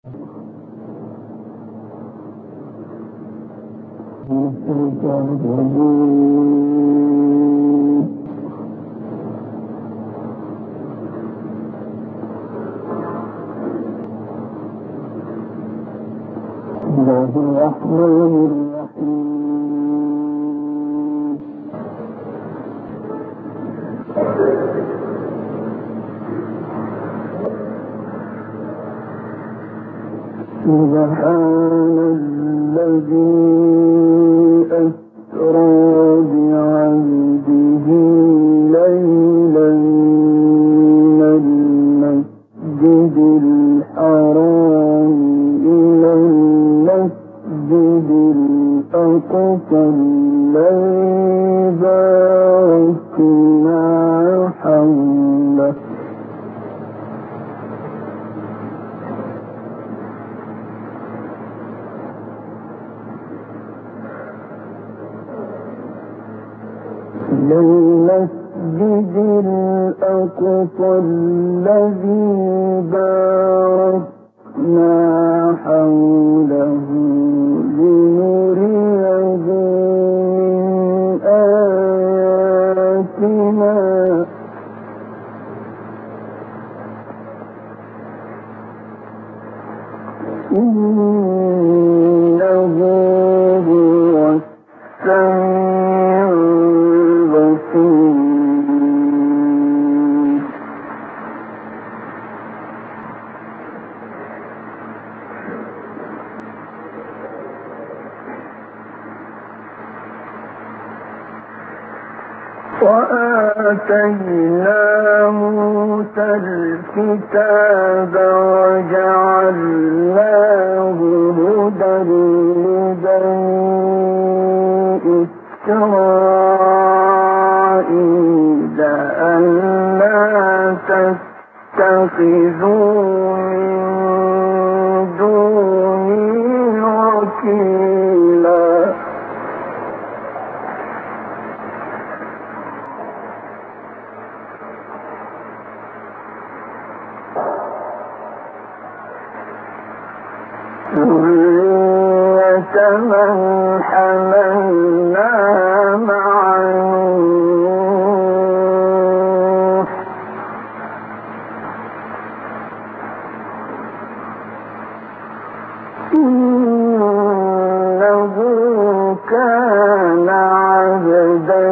سبحان الذي أسرى بعبده ليلا من المسجد الحرام إلى المسجد الأقصى الذي باركنا حوله للمسجد الأقصى الذي باركنا حوله لنريه من آياتنا إنه هو السميع وآتينا موسى الكتاب وجعلناه هدى لبني إسرائيل ألا تتخذوا من دوني وكيلا ذرية من حملنا مع نوح إنه كان عبدا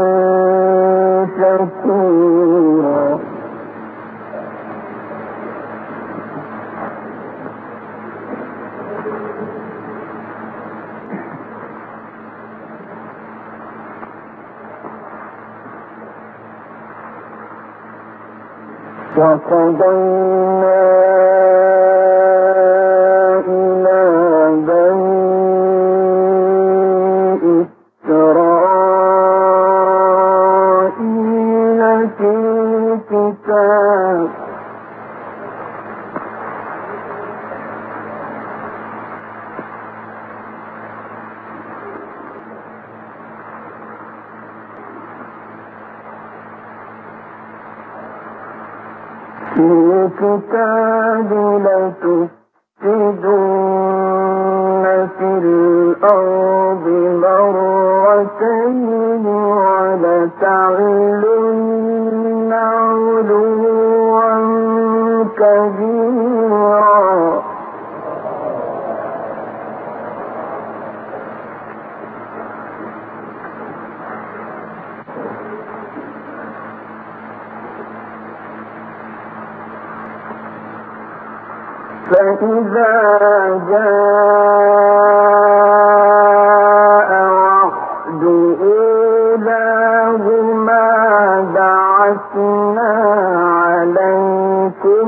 شكورا وقضينا إلى بني إسرائيل في الكتاب لتفسدن في الأرض مرتين ولتعلن علوا كبيرا فإذا جاء وعد أولاهما بعثنا عليكم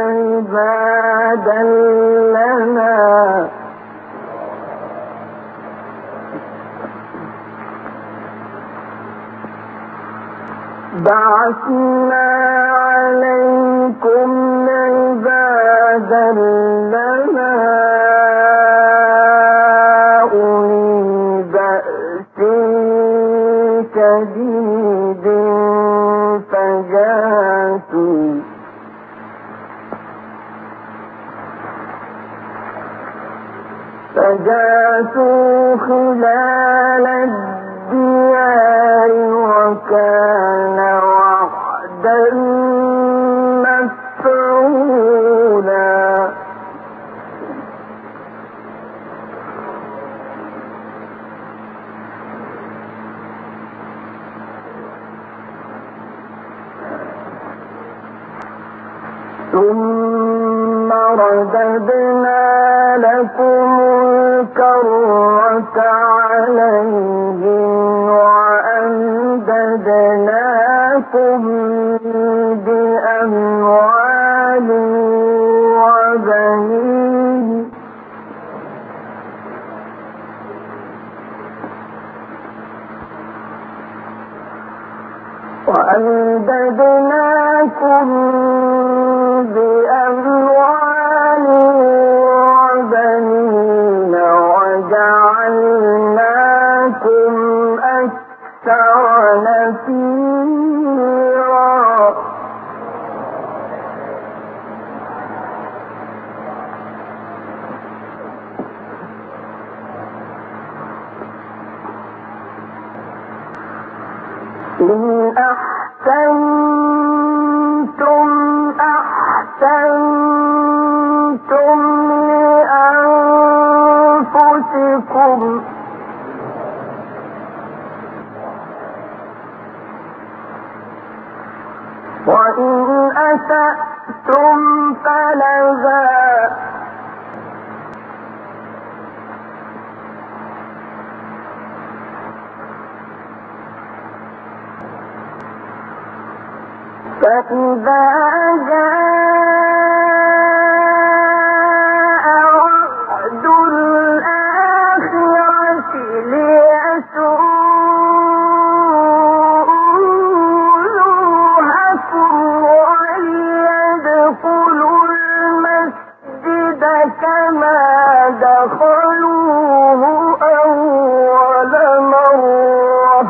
عبادا لنا أولي بأس شديد فجاسوا فجاسوا خلال الديار وكان وعدا مفعولا ثم رددنا لكم الكرة عليهم وأمددناكم بأموال وبنين وبنين وجعلناكم أكثر نفيرا إن أحسنتم أحسنتم لأنفسكم وإن أسأتم فلها فإذا جاء وعد الآخرة ليسوءوا وجوهكم وليدخلوا المسجد كما دخلوه أول مرة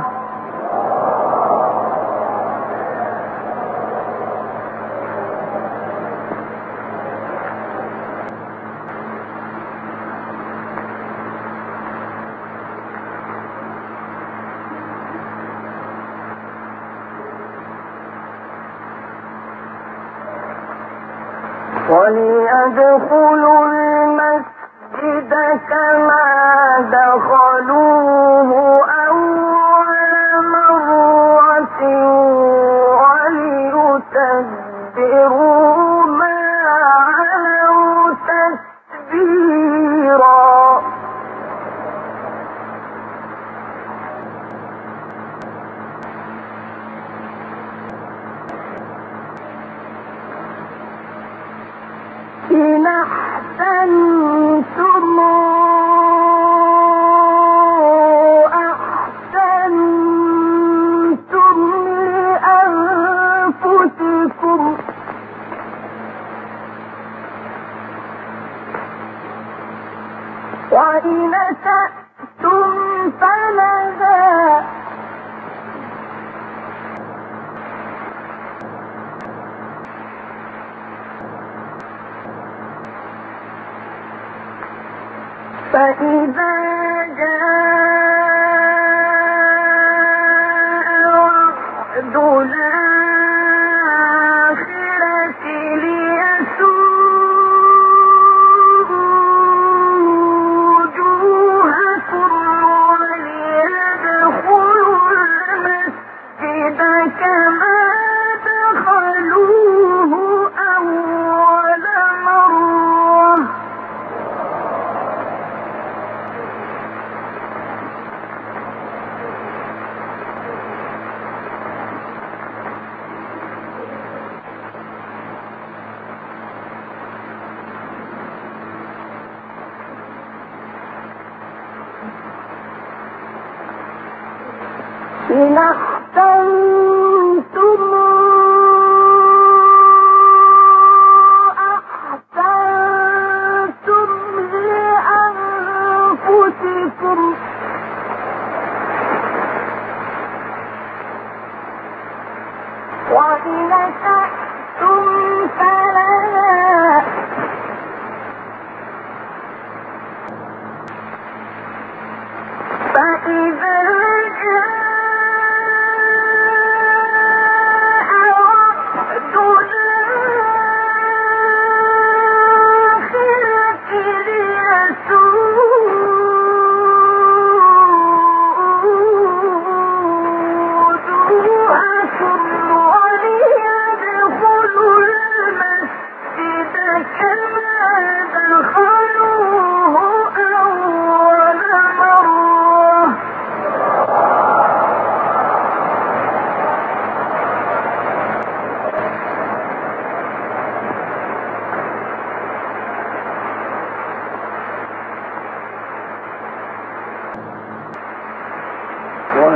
وليدخلوا المسجد كما دخلوه أول مرة وليتبروا ما علوا تتبيرا إن أحسنتم أحسنتم لأنفسكم وإن أسأتم فلها فإذا جاء وعد الآخرة ليسوءوا وجوهكم وليدخلوا المسجد كما دخلوه أول مرة إن أحسنتم أحسنتم لأنفسكم وإن أسأتم فلها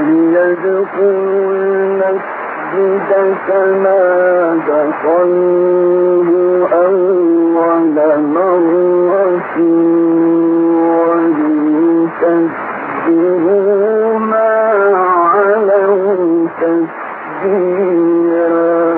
وليدخلوا المسجد كما دخلوه أول مرة وليكبروا ما علوا تكبيرا.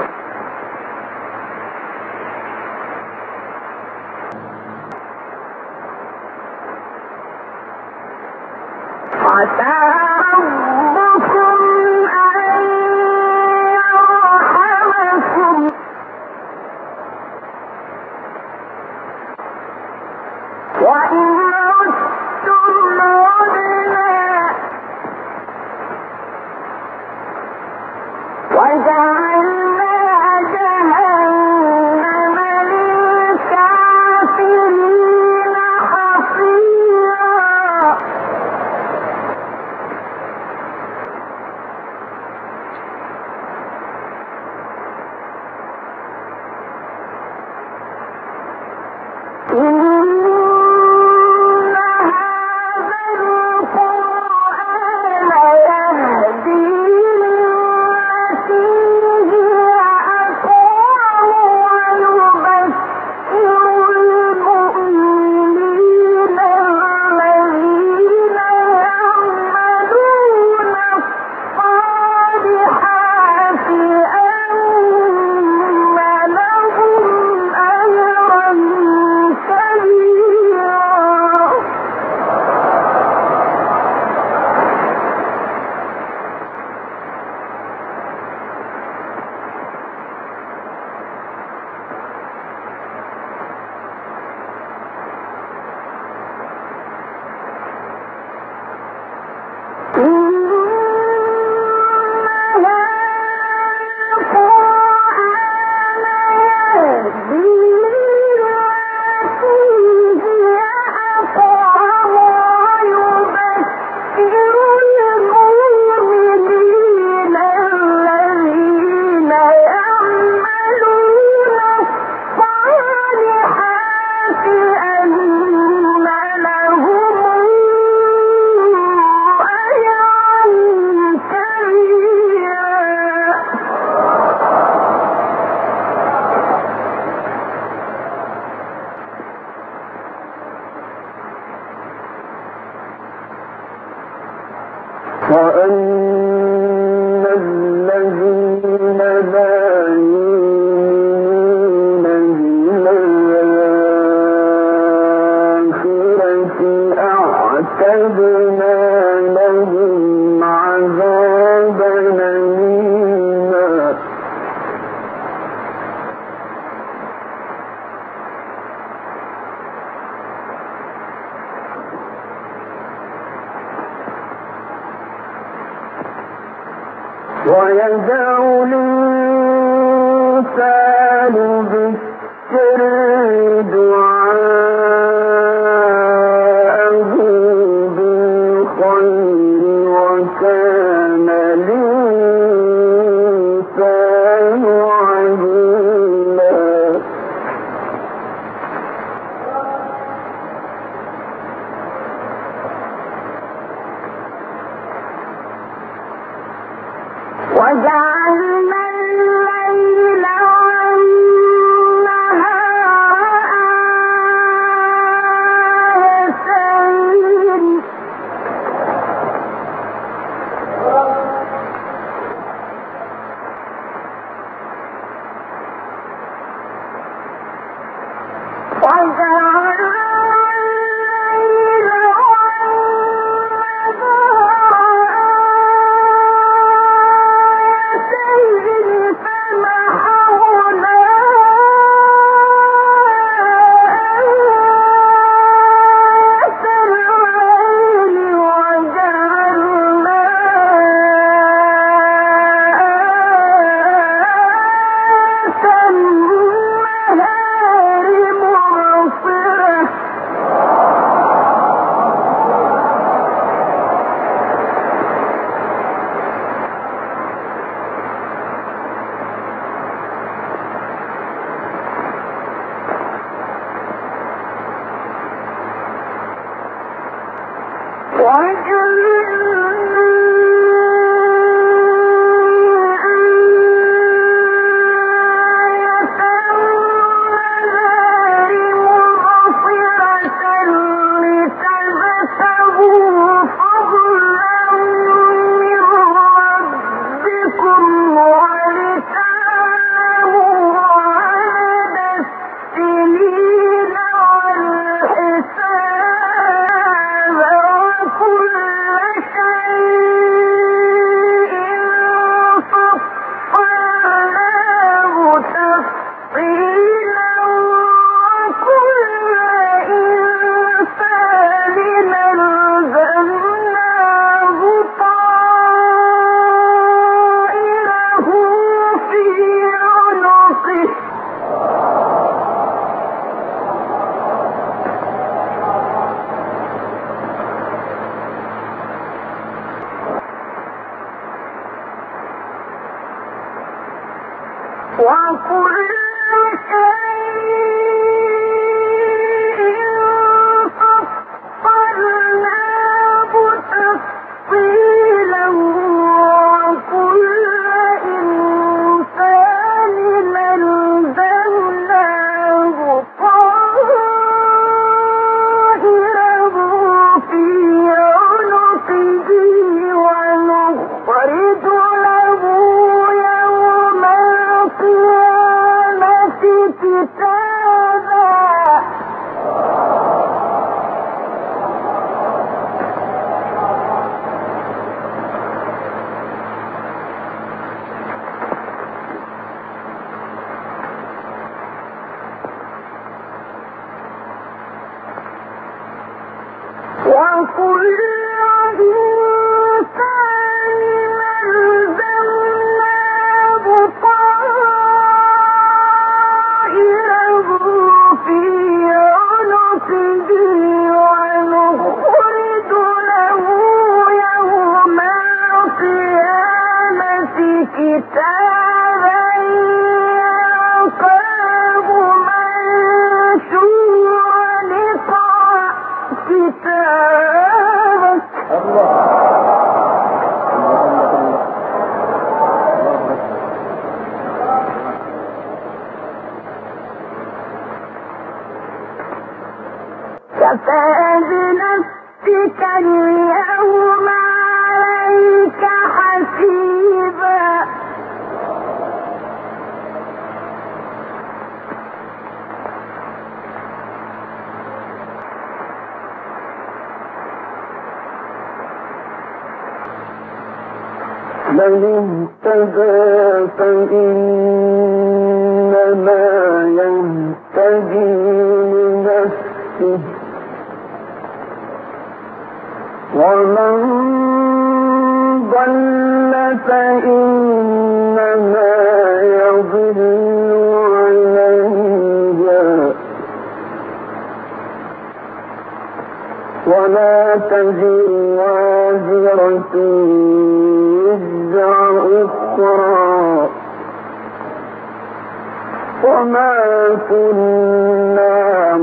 عسى ربكم أن يرحمكم وإن عدتم عدنا وجعلنا جهنم للكافرين حصيرا. وأن الذين لا يؤمنون بالآخرة أعتدنا لهم عذابا أليما. ويدعو الإنسان بالشر دعاءه بالخير وكان الإنسان عجولا. وجعلنا الليل والنهار آيتين وجعلنا كفى بنفسك اليوم عليك حسيبا من اهتدى فإنما يهتدي لنفسه ومن ضل فإنما يضل عليها ولا تزر وازرة وزر أخرى وما كنا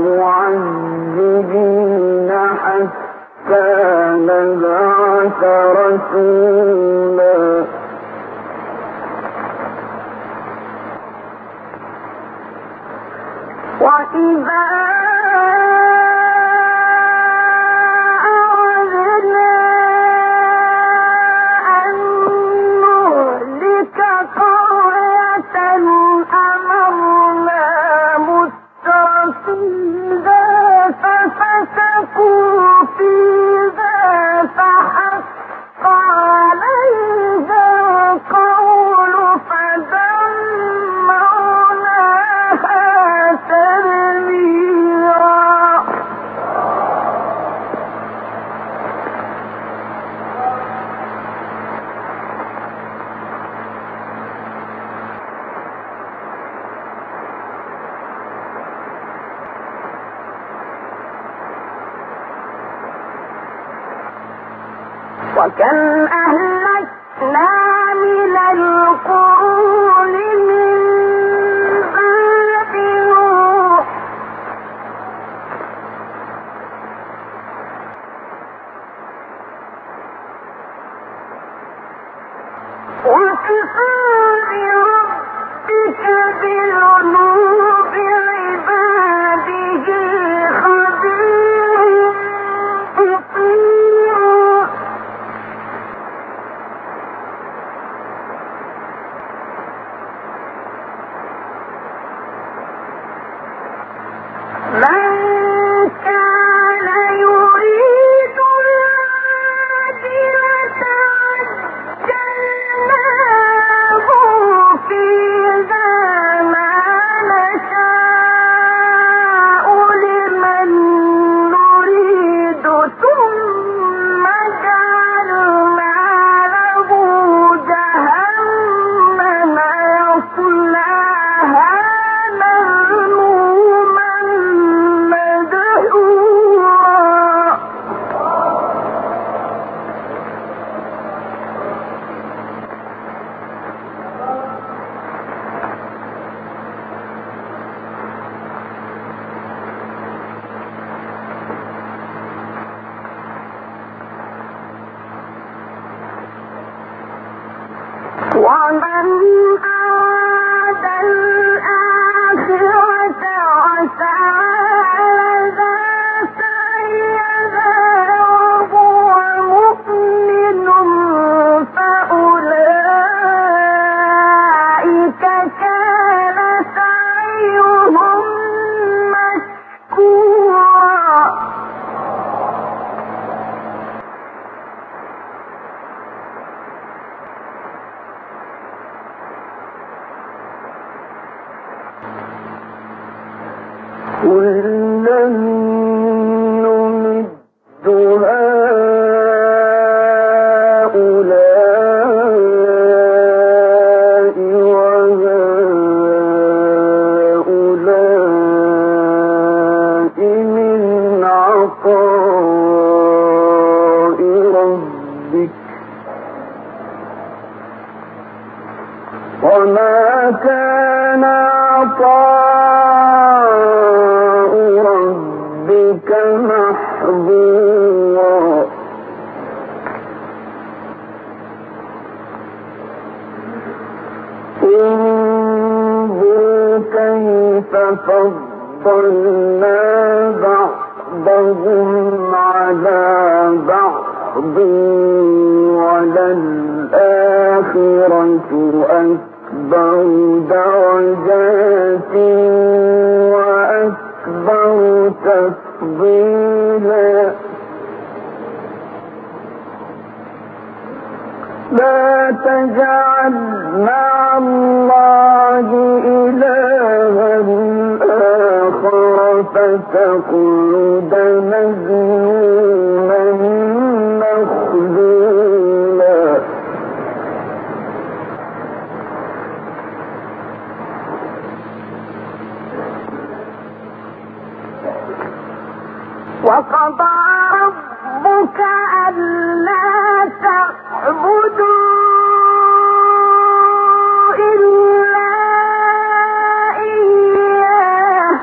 معذبين حتى نبعث رسولا وإذا وكم أهلكنا من القرون من بعد نوح وكفى بربك بذنوب عباده خبيرا بصيرا من كان يريد العاجلة عجلناه فيها ما ومن أراد الآخرة وسعى لها سعيها وهو مؤمن فأولئك كان سعيهم مشكورا. كلا نمد هؤلاء وهؤلاء من عطاء ربك وما كان عطاء ربك محظورا. انظر كيف فضلنا بعضهم على بعض وللآخرة أكبر درجات وأكبر تفضيلا. لا تجعل مع الله إلها آخر فتقعد مذموما مخذولا. وقضى ربك ألا تعبدوا إلا إياه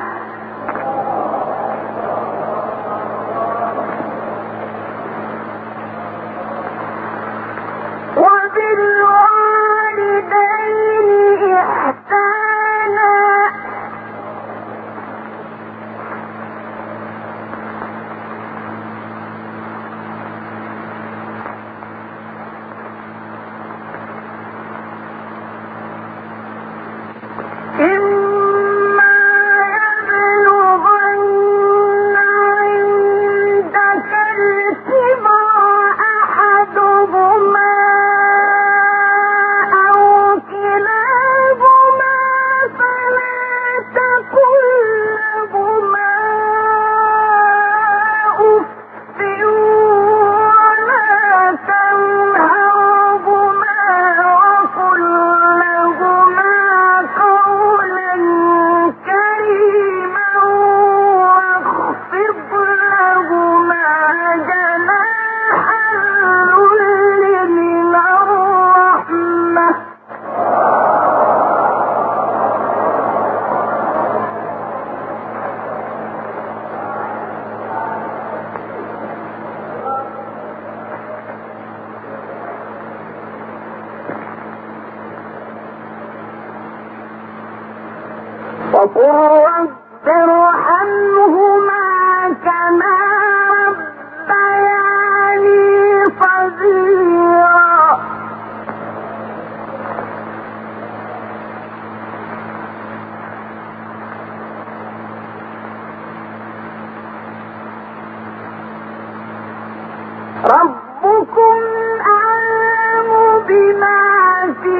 وبالوالدين إحسانا إما يبلغن عندك الكبر أحدهما أو كلاهما فلا تقل لهما أف ولا تنهرهما وقل لهما قولا كريما واخفض لهما جناح الذل من الرحمة. وقل رب ارحمهما كما ربياني صغيرا. ربكم أعلم بما في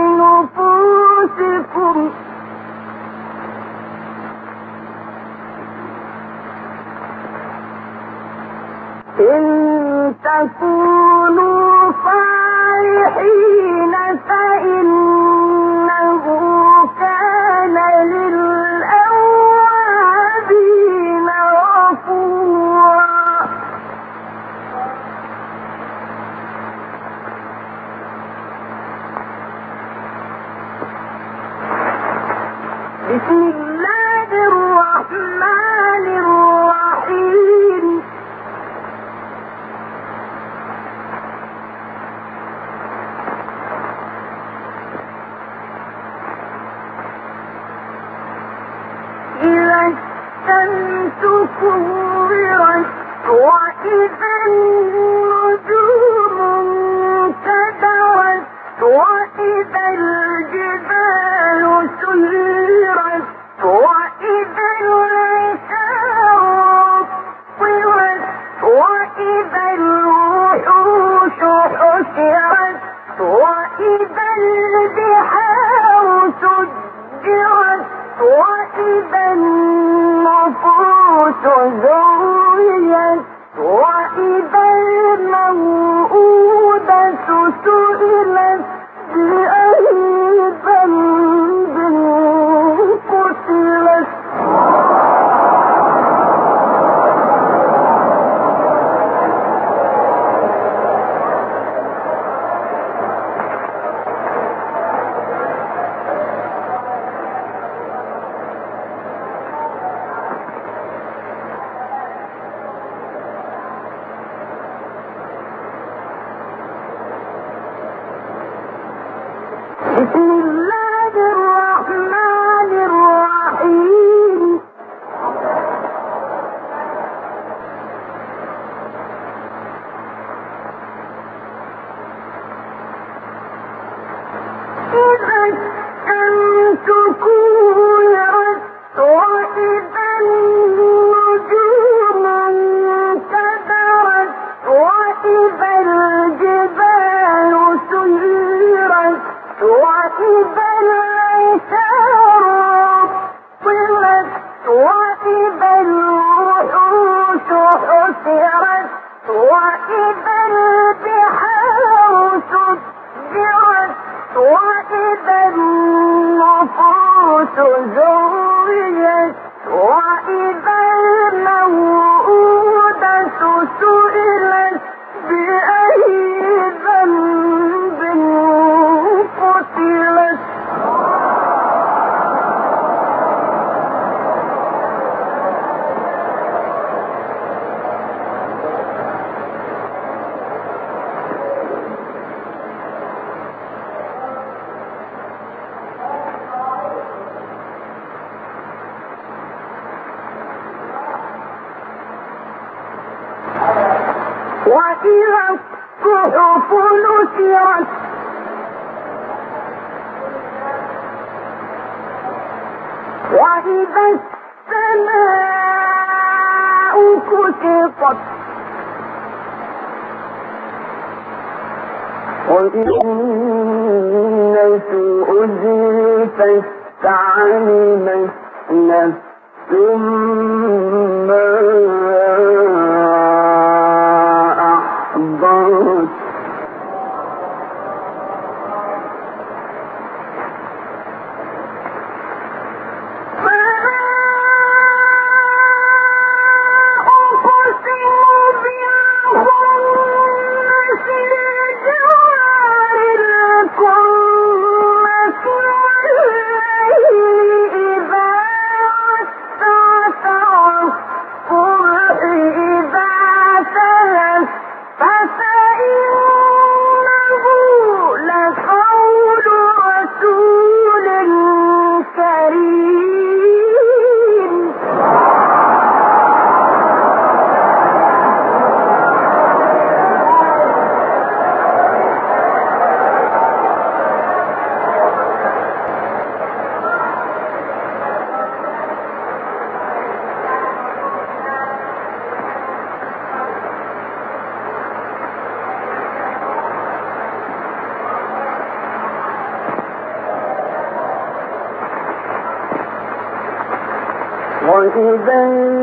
نفوسكم إن تكونوا صالحين فإنه كان للأوابين غفورا. بسم الله الرحمن الرحيم. وإذا النجوم انكدرت وإذا الجبال سيرت وإذا العشار طوت وإذا الوحوش حشرت وإذا البحار سجرت وإذا النفوس زوجت وإذا الموءودة سئلت بأي ذنب قتلت. بسم الله الرحمن الرحيم. إذا الشمس كورت وإذا النجوم انكدرت وإذا الجبال سيرت وإذا العشار طلت وإذا الوحوش حشرت وإذا البحار سجرت وإذا النفوس زوجت وإذا الموءودة سئلت بأي ذنب قتلت. وإذا الصحف نشرت وإذا السماء كشطت وإذا الناس أزلفت علمت نفس ما أحضرت. وإذا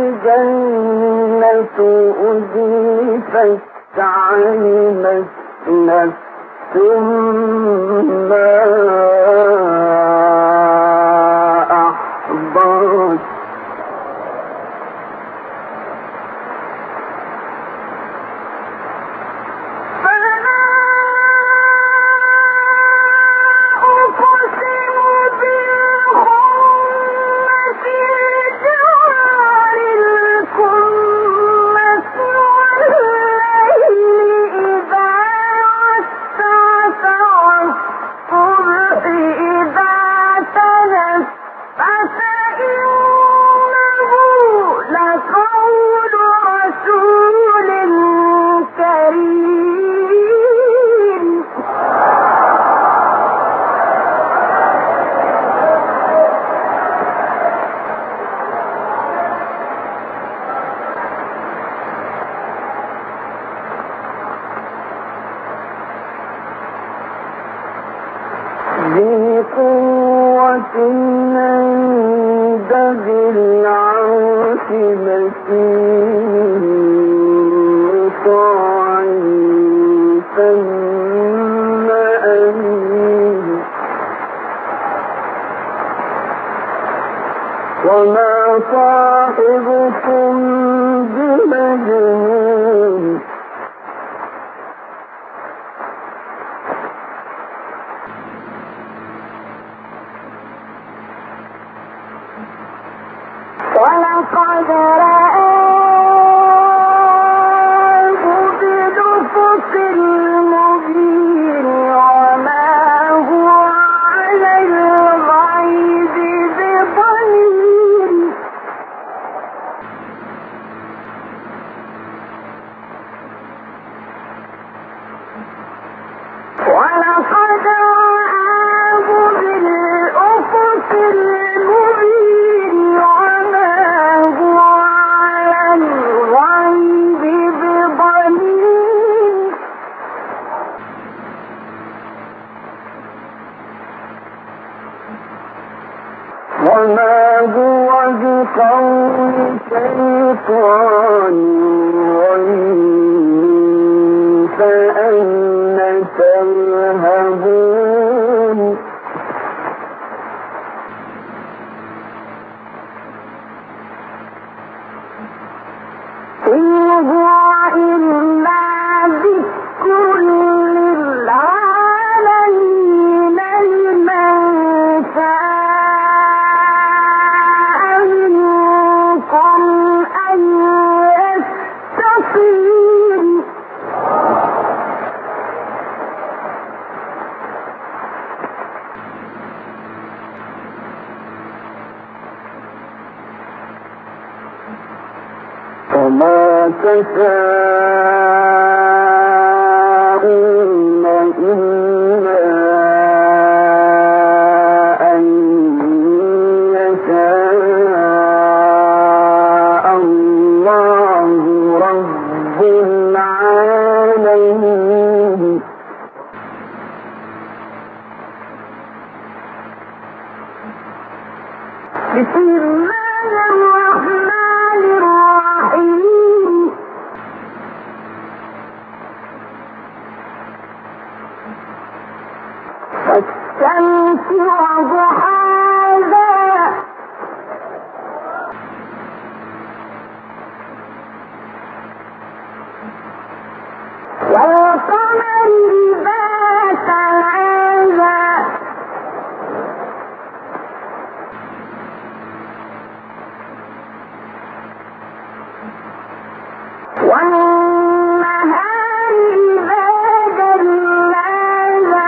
الجنة أزلفت علمت نفس ما أحضرت. إذا وما صاحبكم بمجنون ولقد رآه بالأفق المبين وما هو على الغيب بضنين ولقد رآه بالأفق المبين وما هو على الغيب بضنين وما هو بقول شيطان رجيم فأين تذهبون إن هو إلا ذكر للعالمين لمن شاء منكم أن يستقيم وما تشاءون إلا أن يشاء الله رب العالمين بسم الله الرحمن الرحيم والشمس وضحاها والقمر إذا تلاها والنهار إذا جلاها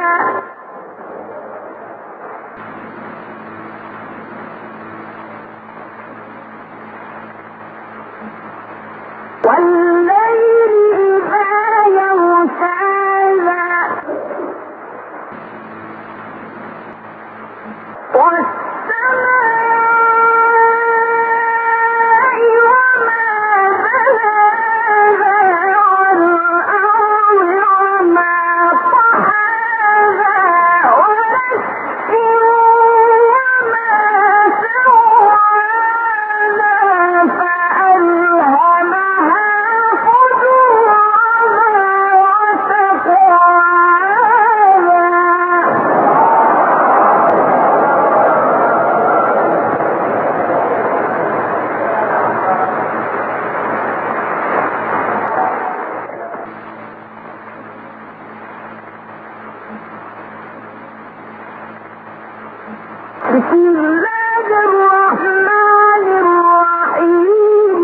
والليل إذا يغشاها والسماء وما بناها والأرض وما طحاها ونفس وما سواها فألهمها فجورها وتقواها بسم الله الرحمن الرحيم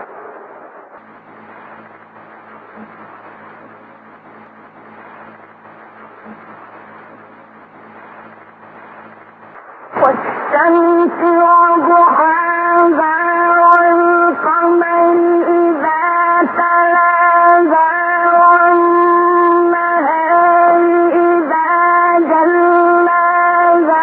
والشمس وضحاها والقمر إذا تلاها والنهار إذا جلاها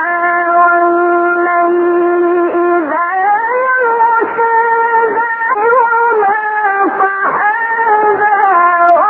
والليل إذا يغشاها وما طحاها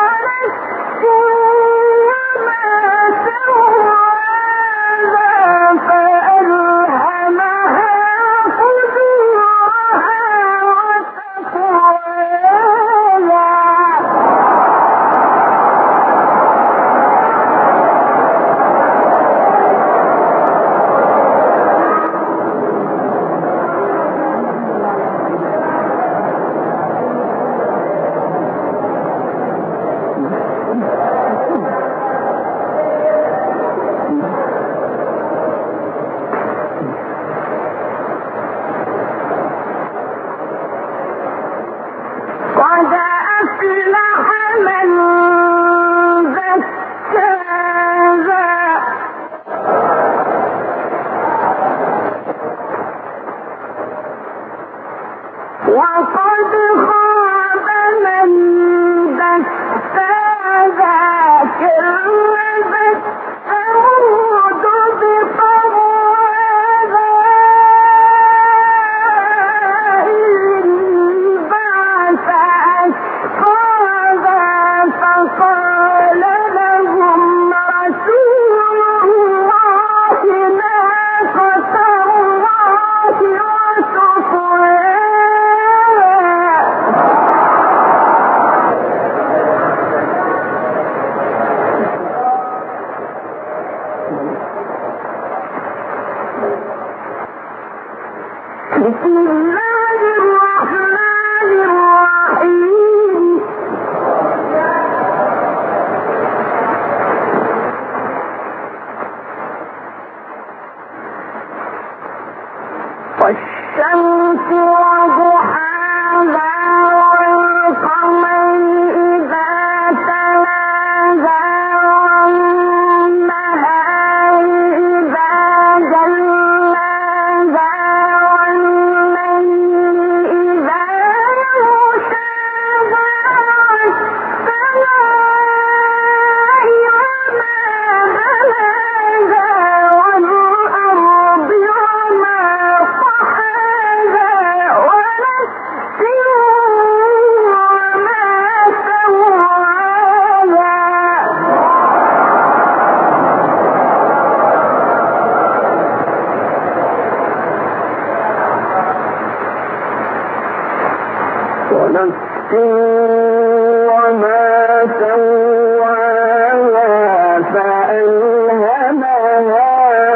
بسم الله الرحمن الرحيم والشمس وضحاها والقمر إذا تلاها والنهار إذا جلاها والليل إذا يغشاها والسماء وما بناها والأرض وما طحاها ونفس وما سواها ونفس وما سواها فألهمها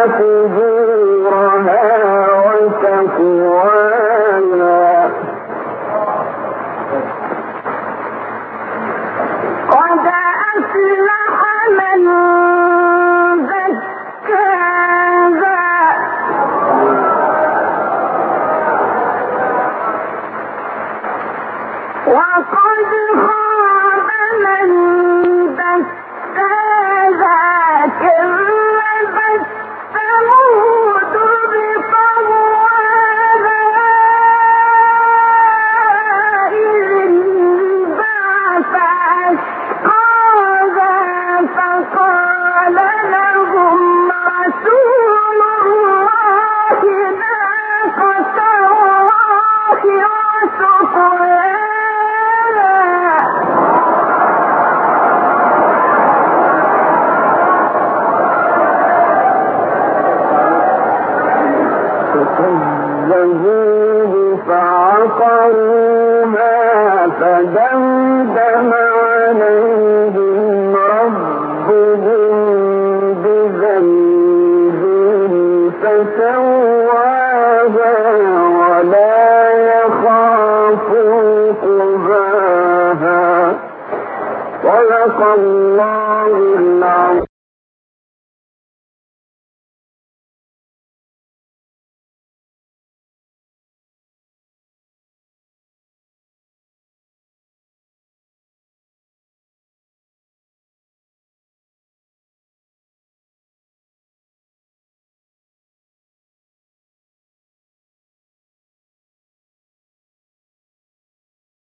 فجورها وتقواها قد أفلح من زكاها وقد خاب من دساها كذبت ثمود بطغواها إذ انبعث أشقاها فقال لهم رسول الله ناقة الله وسقياها فكذبوه فعقروها فدمدم عليهم ربهم بذنبهم فسواها ولا يخاف عقباها صدق الله العظيم.